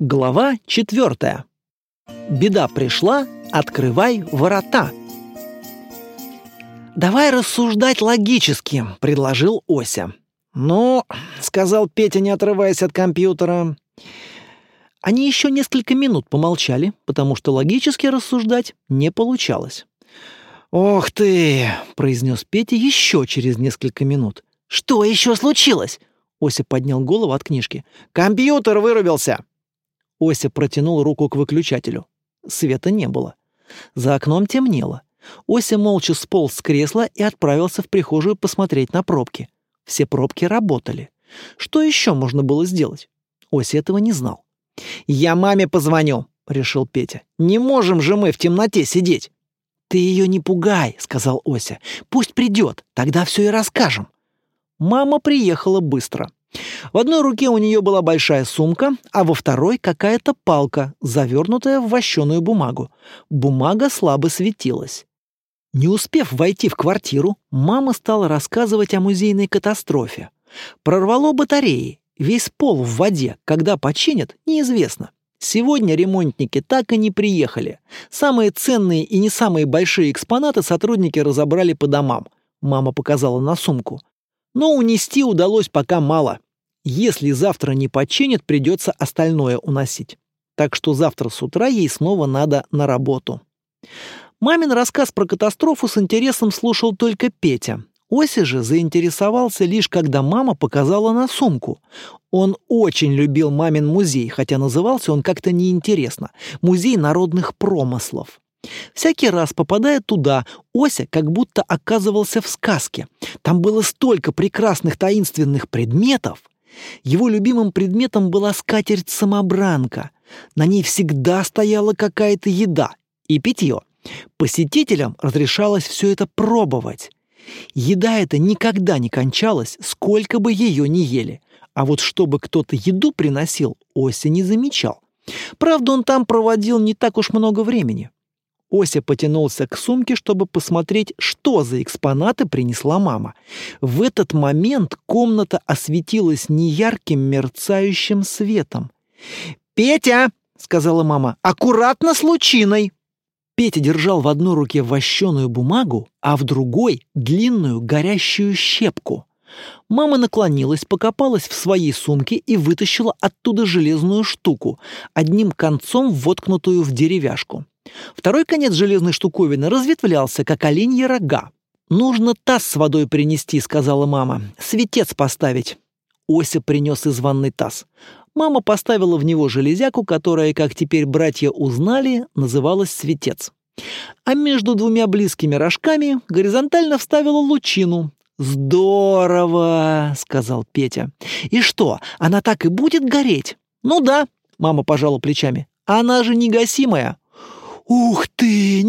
Глава 4. Беда пришла, открывай ворота. «Давай рассуждать логически», — предложил Ося. «Ну», — сказал Петя, не отрываясь от компьютера. Они еще несколько минут помолчали, потому что логически рассуждать не получалось. «Ох ты!» — произнес Петя еще через несколько минут. «Что еще случилось?» Ося поднял голову от книжки. «Компьютер вырубился!» Ося протянул руку к выключателю. Света не было. За окном темнело. Ося молча сполз с кресла и отправился в прихожую посмотреть на пробки. Все пробки работали. Что еще можно было сделать? Ося этого не знал. «Я маме позвоню», — решил Петя. «Не можем же мы в темноте сидеть». «Ты ее не пугай», — сказал Ося. «Пусть придет, тогда все и расскажем». Мама приехала быстро. В одной руке у нее была большая сумка, а во второй какая-то палка, завернутая в вощеную бумагу. Бумага слабо светилась. Не успев войти в квартиру, мама стала рассказывать о музейной катастрофе. Прорвало батареи, весь пол в воде, когда починят, неизвестно. Сегодня ремонтники так и не приехали. Самые ценные и не самые большие экспонаты сотрудники разобрали по домам. Мама показала на сумку. Но унести удалось пока мало. Если завтра не починят, придется остальное уносить. Так что завтра с утра ей снова надо на работу. Мамин рассказ про катастрофу с интересом слушал только Петя. Ося же заинтересовался лишь, когда мама показала на сумку. Он очень любил мамин музей, хотя назывался он как-то неинтересно. Музей народных промыслов. Всякий раз, попадая туда, Ося как будто оказывался в сказке. Там было столько прекрасных таинственных предметов. Его любимым предметом была скатерть-самобранка. На ней всегда стояла какая-то еда и питье. Посетителям разрешалось все это пробовать. Еда эта никогда не кончалась, сколько бы ее ни ели. А вот чтобы кто-то еду приносил, Ося не замечал. Правда, он там проводил не так уж много времени. Ося потянулся к сумке, чтобы посмотреть, что за экспонаты принесла мама. В этот момент комната осветилась неярким мерцающим светом. «Петя!» — сказала мама. «Аккуратно с лучиной!» Петя держал в одной руке вощеную бумагу, а в другой — длинную горящую щепку. Мама наклонилась, покопалась в своей сумке и вытащила оттуда железную штуку, одним концом воткнутую в деревяшку. Второй конец железной штуковины разветвлялся, как оленьи рога. «Нужно таз с водой принести», — сказала мама. «Светец поставить». Ося принес из ванной таз. Мама поставила в него железяку, которая, как теперь братья узнали, называлась светец. А между двумя близкими рожками горизонтально вставила лучину. «Здорово!» — сказал Петя. «И что, она так и будет гореть?» «Ну да», — мама пожала плечами. «Она же негасимая». «Ух ты,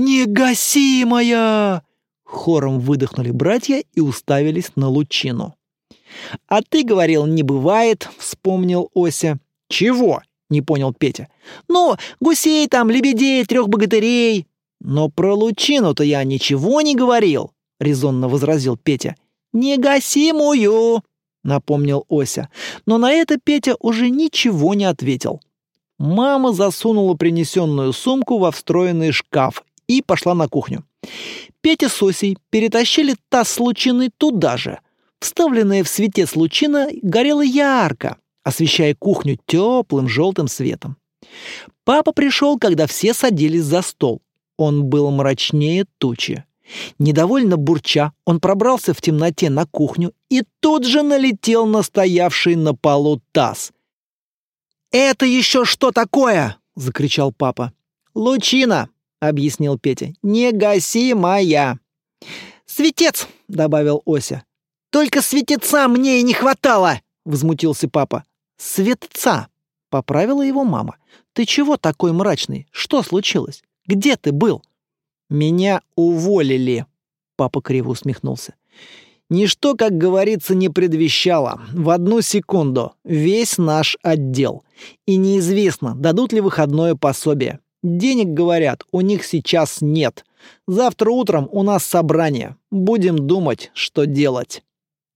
негасимая!» Хором выдохнули братья и уставились на лучину. «А ты говорил, не бывает», — вспомнил Ося. «Чего?» — не понял Петя. «Ну, гусей там, лебедей, 3 богатырей». «Но про лучину-то я ничего не говорил», — резонно возразил Петя. «Негасимую», — напомнил Ося. Но на это Петя уже ничего не ответил. Мама засунула принесенную сумку во встроенный шкаф и пошла на кухню. Петя с Осей перетащили таз с лучиной туда же. Вставленная в светец лучина горела ярко, освещая кухню теплым желтым светом. Папа пришел, когда все садились за стол. Он был мрачнее тучи. Недовольно бурча, он пробрался в темноте на кухню и тут же налетел на стоявший на полу таз. «Это еще что такое?» — закричал папа. «Лучина», — объяснил Петя, — «негасимая». «Светец», — добавил Ося. «Только светеца мне и не хватало!» — возмутился папа. «Светца!» — поправила его мама. «Ты чего такой мрачный? Что случилось? Где ты был?» «Меня уволили!» — папа криво усмехнулся. «Ничто, как говорится, не предвещало. В одну секунду весь наш отдел. И неизвестно, дадут ли выходное пособие. Денег, говорят, у них сейчас нет. Завтра утром у нас собрание. Будем думать, что делать».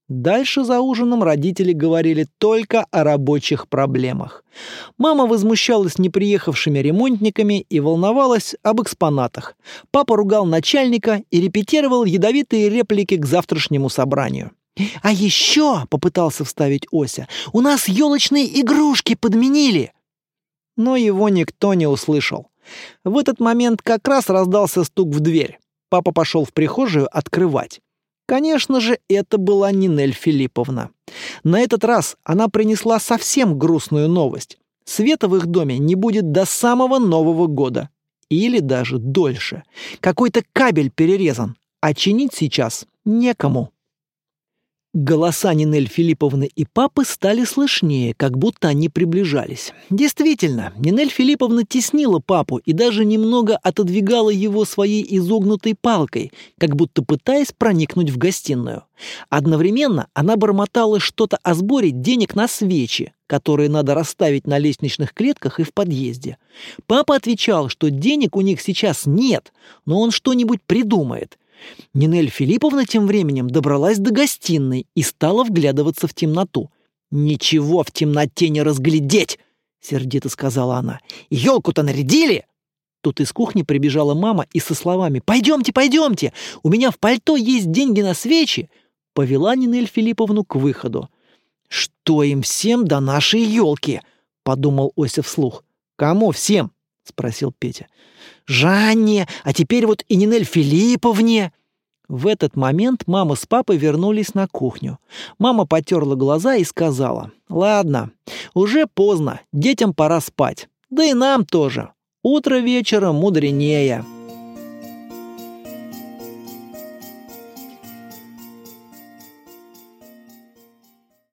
Дальше за ужином родители говорили только о рабочих проблемах. Мама возмущалась неприехавшими ремонтниками и волновалась об экспонатах. Папа ругал начальника и репетировал ядовитые реплики к завтрашнему собранию. «А еще», — попытался вставить Ося, — «у нас елочные игрушки подменили». Но его никто не услышал. В этот момент как раз раздался стук в дверь. Папа пошел в прихожую открывать. Конечно же, это была Нинель Филипповна. На этот раз она принесла совсем грустную новость. Света в их доме не будет до самого Нового года. Или даже дольше. Какой-то кабель перерезан, а чинить сейчас некому. Голоса Нинель Филипповны и папы стали слышнее, как будто они приближались. Действительно, Нинель Филипповна теснила папу и даже немного отодвигала его своей изогнутой палкой, как будто пытаясь проникнуть в гостиную. Одновременно она бормотала что-то о сборе денег на свечи, которые надо расставить на лестничных клетках и в подъезде. Папа отвечал, что денег у них сейчас нет, но он что-нибудь придумает. Нинель Филипповна тем временем добралась до гостиной и стала вглядываться в темноту. «Ничего в темноте не разглядеть!» — сердито сказала она. «Елку-то нарядили!» Тут из кухни прибежала мама и со словами «Пойдемте, пойдемте! У меня в пальто есть деньги на свечи!» повела Нинель Филипповну к выходу. «Что им всем до нашей елки?» — подумал Ося вслух. «Кому всем?» — спросил Петя. «Жанне, а теперь вот и Нинель Филипповне!» В этот момент мама с папой вернулись на кухню. Мама потерла глаза и сказала: «Ладно, уже поздно, детям пора спать. Да и нам тоже. Утро вечера мудренее».